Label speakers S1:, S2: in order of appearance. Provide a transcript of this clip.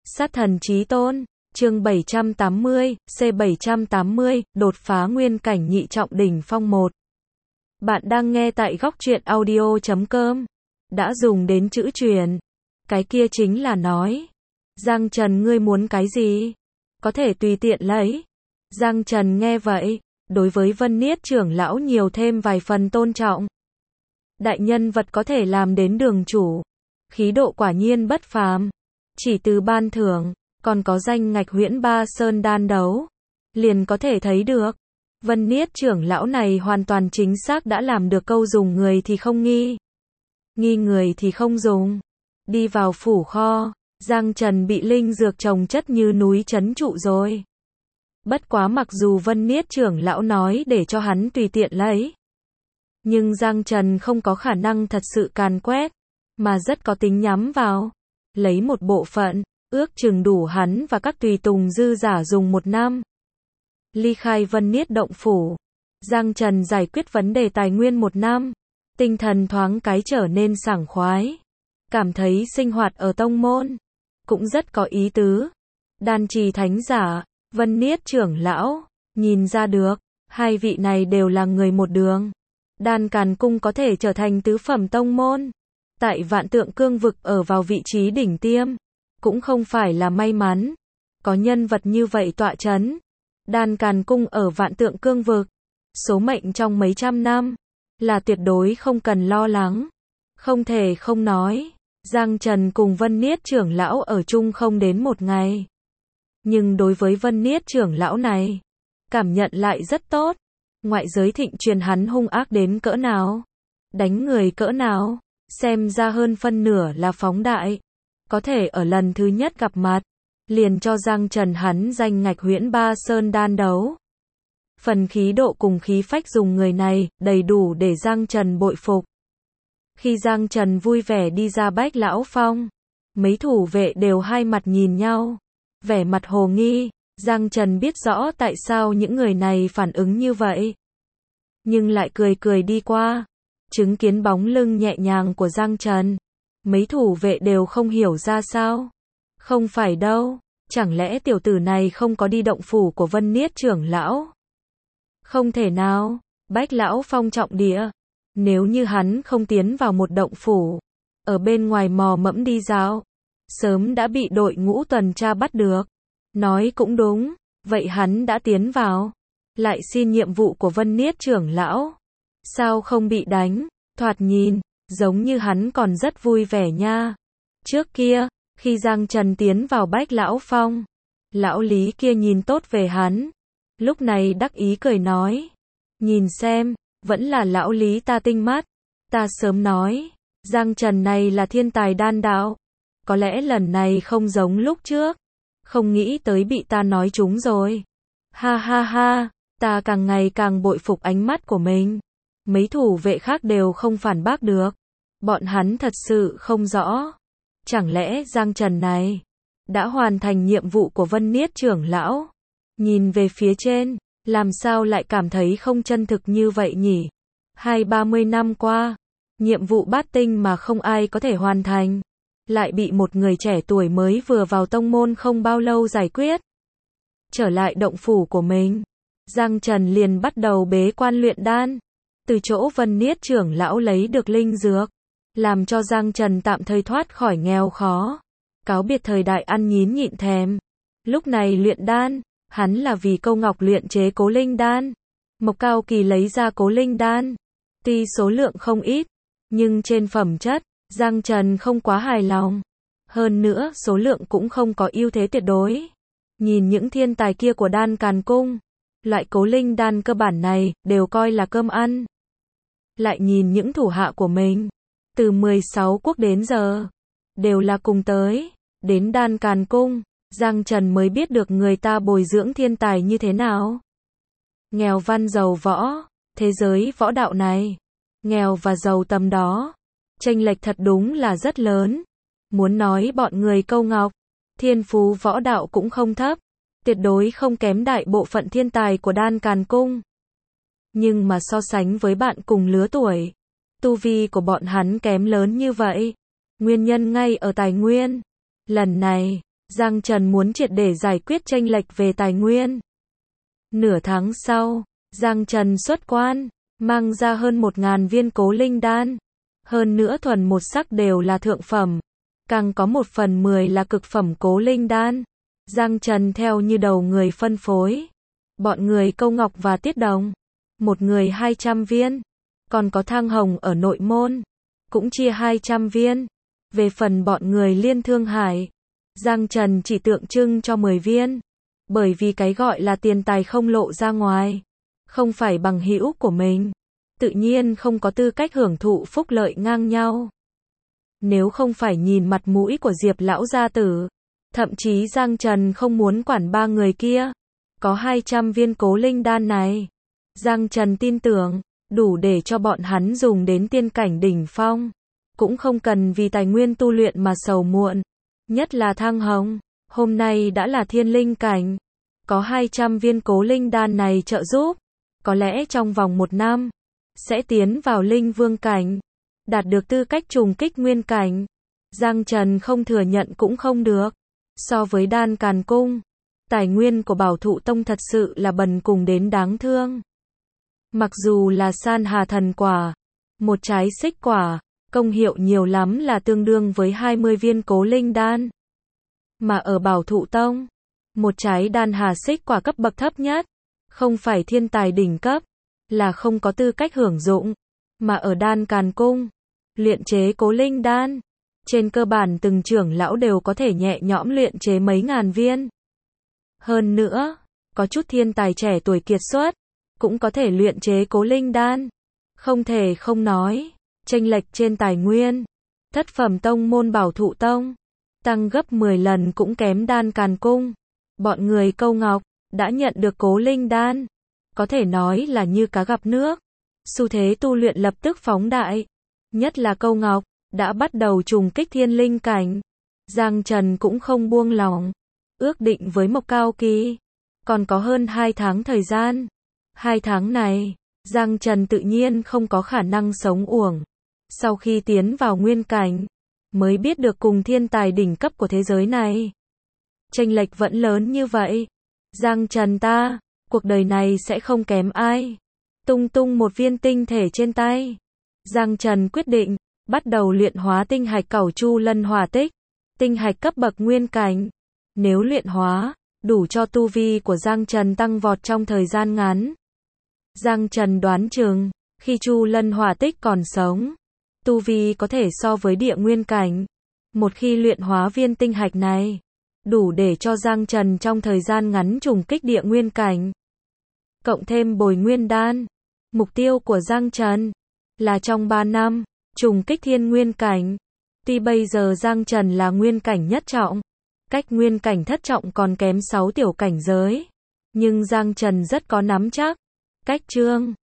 S1: Sát thần chí tôn, chương 780, C780, đột phá nguyên cảnh nhị trọng đỉnh phong 1. Bạn đang nghe tại góc truyện audio.com. Đã dùng đến chữ truyền. Cái kia chính là nói. Giang Trần ngươi muốn cái gì? Có thể tùy tiện lấy. Giang Trần nghe vậy, đối với Vân Niết trưởng lão nhiều thêm vài phần tôn trọng. Đại nhân vật có thể làm đến đường chủ. Khí độ quả nhiên bất phàm. Chỉ từ ban thưởng, còn có danh ngạch huyễn ba sơn đan đấu. Liền có thể thấy được. Vân Niết trưởng lão này hoàn toàn chính xác đã làm được câu dùng người thì không nghi. Nghi người thì không dùng. Đi vào phủ kho, Giang Trần bị linh dược trồng chất như núi trấn trụ rồi. Bất quá mặc dù Vân Niết trưởng lão nói để cho hắn tùy tiện lấy. Nhưng Giang Trần không có khả năng thật sự càn quét, mà rất có tính nhắm vào. Lấy một bộ phận, ước chừng đủ hắn và các tùy tùng dư giả dùng 1 năm. Ly khai Vân Niết động phủ, Giang Trần giải quyết vấn đề tài nguyên 1 năm. Tinh thần thoáng cái trở nên sảng khoái. Cảm thấy sinh hoạt ở tông môn cũng rất có ý tứ. Đan trì thánh giả, Vân Niết trưởng lão, nhìn ra được, hai vị này đều là người một đường. Đan Càn Cung có thể trở thành tứ phẩm tông môn. Tại Vạn Tượng Cương vực ở vào vị trí đỉnh tiêm, cũng không phải là may mắn. Có nhân vật như vậy tọa chấn. Đan Càn Cung ở Vạn Tượng Cương vực, số mệnh trong mấy trăm năm, là tuyệt đối không cần lo lắng. Không thể không nói, Giang Trần cùng Vân Niết trưởng lão ở chung không đến 1 ngày. Nhưng đối với Vân Niết trưởng lão này, cảm nhận lại rất tốt. Ngoại giới thịnh truyền hắn hung ác đến cỡ nào, đánh người cỡ nào, xem ra hơn phân nửa là phóng đại. Có thể ở lần thứ nhất gặp mặt, liền cho Giang Trần hắn danh ngạch huyễn ba sơn đan đấu. Phần khí độ cùng khí phách dùng người này, đầy đủ để Giang Trần bội phục. Khi Giang Trần vui vẻ đi ra Bách Lão Phong, mấy thủ vệ đều hai mặt nhìn nhau, vẻ mặt hồ nghi. Giang Trần biết rõ tại sao những người này phản ứng như vậy, nhưng lại cười cười đi qua. Chứng kiến bóng lưng nhẹ nhàng của Giang Trần, mấy thủ vệ đều không hiểu ra sao. Không phải đâu, chẳng lẽ tiểu tử này không có đi động phủ của Vân Niết trưởng lão? Không thể nào, Bách Lão Phong trọng địa, nếu như hắn không tiến vào một động phủ, ở bên ngoài mò mẫm đi dạo, sớm đã bị đội ngũ tuần tra bắt được. Nói cũng đúng, vậy hắn đã tiến vào, lại xin nhiệm vụ của Vân Niết trưởng lão, sao không bị đánh? Thoạt nhìn, giống như hắn còn rất vui vẻ nha. Trước kia, khi Giang Trần tiến vào Bách Lão Phong, lão Lý kia nhìn tốt về hắn, lúc này đắc ý cười nói, nhìn xem, vẫn là lão Lý ta tinh mắt, ta sớm nói, Giang Trần này là thiên tài đan đạo, có lẽ lần này không giống lúc trước. Không nghĩ tới bị ta nói trúng rồi. Ha ha ha, ta càng ngày càng bội phục ánh mắt của mình. Mấy thủ vệ khác đều không phản bác được. Bọn hắn thật sự không rõ. Chẳng lẽ Giang Trần này đã hoàn thành nhiệm vụ của Vân Niết trưởng lão? Nhìn về phía trên, làm sao lại cảm thấy không chân thực như vậy nhỉ? 20-30 năm qua, nhiệm vụ bát tinh mà không ai có thể hoàn thành, lại bị một người trẻ tuổi mới vừa vào tông môn không bao lâu giải quyết. Trở lại động phủ của mình, Giang Trần liền bắt đầu bế quan luyện đan. Từ chỗ Vân Niết trưởng lão lấy được linh dược, làm cho Giang Trần tạm thời thoát khỏi nghèo khó, cáo biệt thời đại ăn nhín nhịn thèm. Lúc này luyện đan, hắn là vì câu ngọc luyện chế cố linh đan. Mộc Cao Kỳ lấy ra cố linh đan, tuy số lượng không ít, nhưng trên phẩm chất, Giang Trần không quá hài lòng. Hơn nữa, số lượng cũng không có ưu thế tuyệt đối. Nhìn những thiên tài kia của Đan Càn Cung, loại cố linh đan cơ bản này, đều coi là cơm ăn. Lại nhìn những thủ hạ của mình, từ 16 quốc đến giờ, đều là cùng tới, đến Đan Càn Cung, Giang Trần mới biết được người ta bồi dưỡng thiên tài như thế nào. Nghèo văn giàu võ, thế giới võ đạo này, nghèo và giàu tầm đó, chênh lệch thật đúng là rất lớn. Muốn nói bọn người câu ngọc, thiên phú võ đạo cũng không thấp, tuyệt đối không kém đại bộ phận thiên tài của Đan Càn Cung. Nhưng mà so sánh với bạn cùng lứa tuổi, tu vi của bọn hắn kém lớn như vậy. Nguyên nhân ngay ở tài nguyên. Lần này, Giang Trần muốn triệt để giải quyết chênh lệch về tài nguyên. Nửa tháng sau, Giang Trần xuất quan, mang ra hơn 1.000 viên cố linh đan. Hơn nữa thuần một sắc đều là thượng phẩm, càng có 1/10 là cực phẩm cố linh đan. Giang Trần theo như đầu người phân phối. Bọn người Câu Ngọc và Tiết Đồng, một người 200 viên. Còn có Thang Hồng ở nội môn, cũng chia 200 viên. Về phần bọn người Liên Thương Hải, Giang Trần chỉ tượng trưng cho 10 viên. Bởi vì cái gọi là tiền tài không lộ ra ngoài, không phải bằng hữu của mình, tự nhiên không có tư cách hưởng thụ phúc lợi ngang nhau. Nếu không phải nhìn mặt mũi của Diệp lão gia tử, thậm chí Giang Trần không muốn quản 3 người kia. Có 200 viên cố linh đan này, Giang Trần tin tưởng, đủ để cho bọn hắn dùng đến tiên cảnh đỉnh phong. Cũng không cần vì tài nguyên tu luyện mà sầu muộn. Nhất là Thang Hồng, hôm nay đã là thiên linh cảnh. Có 200 viên cố linh đan này trợ giúp, có lẽ trong vòng 1 năm, sẽ tiến vào linh vương cảnh, đạt được tư cách trùng kích nguyên cảnh. Giang Trần không thừa nhận cũng không được. So với Đan Càn Cung, tài nguyên của Bảo Thụ Tông thật sự là bần cùng đến đáng thương. Mặc dù là San Hà Thần Quả, một trái xích quả, công hiệu nhiều lắm là tương đương với 20 viên cố linh đan. Mà ở Bảo Thụ Tông, một trái đan hà xích quả cấp bậc thấp nhất, không phải thiên tài đỉnh cấp, là không có tư cách hưởng dụng. Mà ở Đan Càn Cung, luyện chế cố linh đan, trên cơ bản từng trưởng lão đều có thể nhẹ nhõm luyện chế mấy ngàn viên. Hơn nữa, có chút thiên tài trẻ tuổi kiệt xuất, cũng có thể luyện chế cố linh đan. Không thể không nói, chênh lệch trên tài nguyên, thất phẩm tông môn Bảo Thụ Tông, tăng gấp 10 lần cũng kém Đan Càn Cung. Bọn người Câu Ngọc, đã nhận được cố linh đan, có thể nói là như cá gặp nước. Xu thế tu luyện lập tức phóng đại. Nhất là Câu Ngọc, đã bắt đầu trùng kích thiên linh cảnh. Giang Trần cũng không buông lòng. Ước định với Mộc Cao Kỳ, còn có hơn 2 tháng thời gian. 2 tháng này, Giang Trần tự nhiên không có khả năng sống uổng. Sau khi tiến vào nguyên cảnh, mới biết được cùng thiên tài đỉnh cấp của thế giới này, chênh lệch vẫn lớn như vậy. Giang Trần ta, cuộc đời này sẽ không kém ai. Tung tung một viên tinh thể trên tay, Giang Trần quyết định, bắt đầu luyện hóa tinh hạch Cẩu Chu Lân Hỏa Tích. Tinh hạch cấp bậc nguyên cảnh. Nếu luyện hóa, đủ cho tu vi của Giang Trần tăng vọt trong thời gian ngắn. Giang Trần đoán chừng, khi Chu Lân Hỏa Tích còn sống, tu vi có thể so với địa nguyên cảnh. Một khi luyện hóa viên tinh hạch này, đủ để cho Giang Trần trong thời gian ngắn trùng kích địa nguyên cảnh. Cộng thêm bồi nguyên đan, mục tiêu của Giang Trần là trong 3 năm, trùng kích thiên nguyên cảnh. Tuy bây giờ Giang Trần là nguyên cảnh nhất trọng, cách nguyên cảnh thất trọng còn kém 6 tiểu cảnh giới, nhưng Giang Trần rất có nắm chắc. Cách chương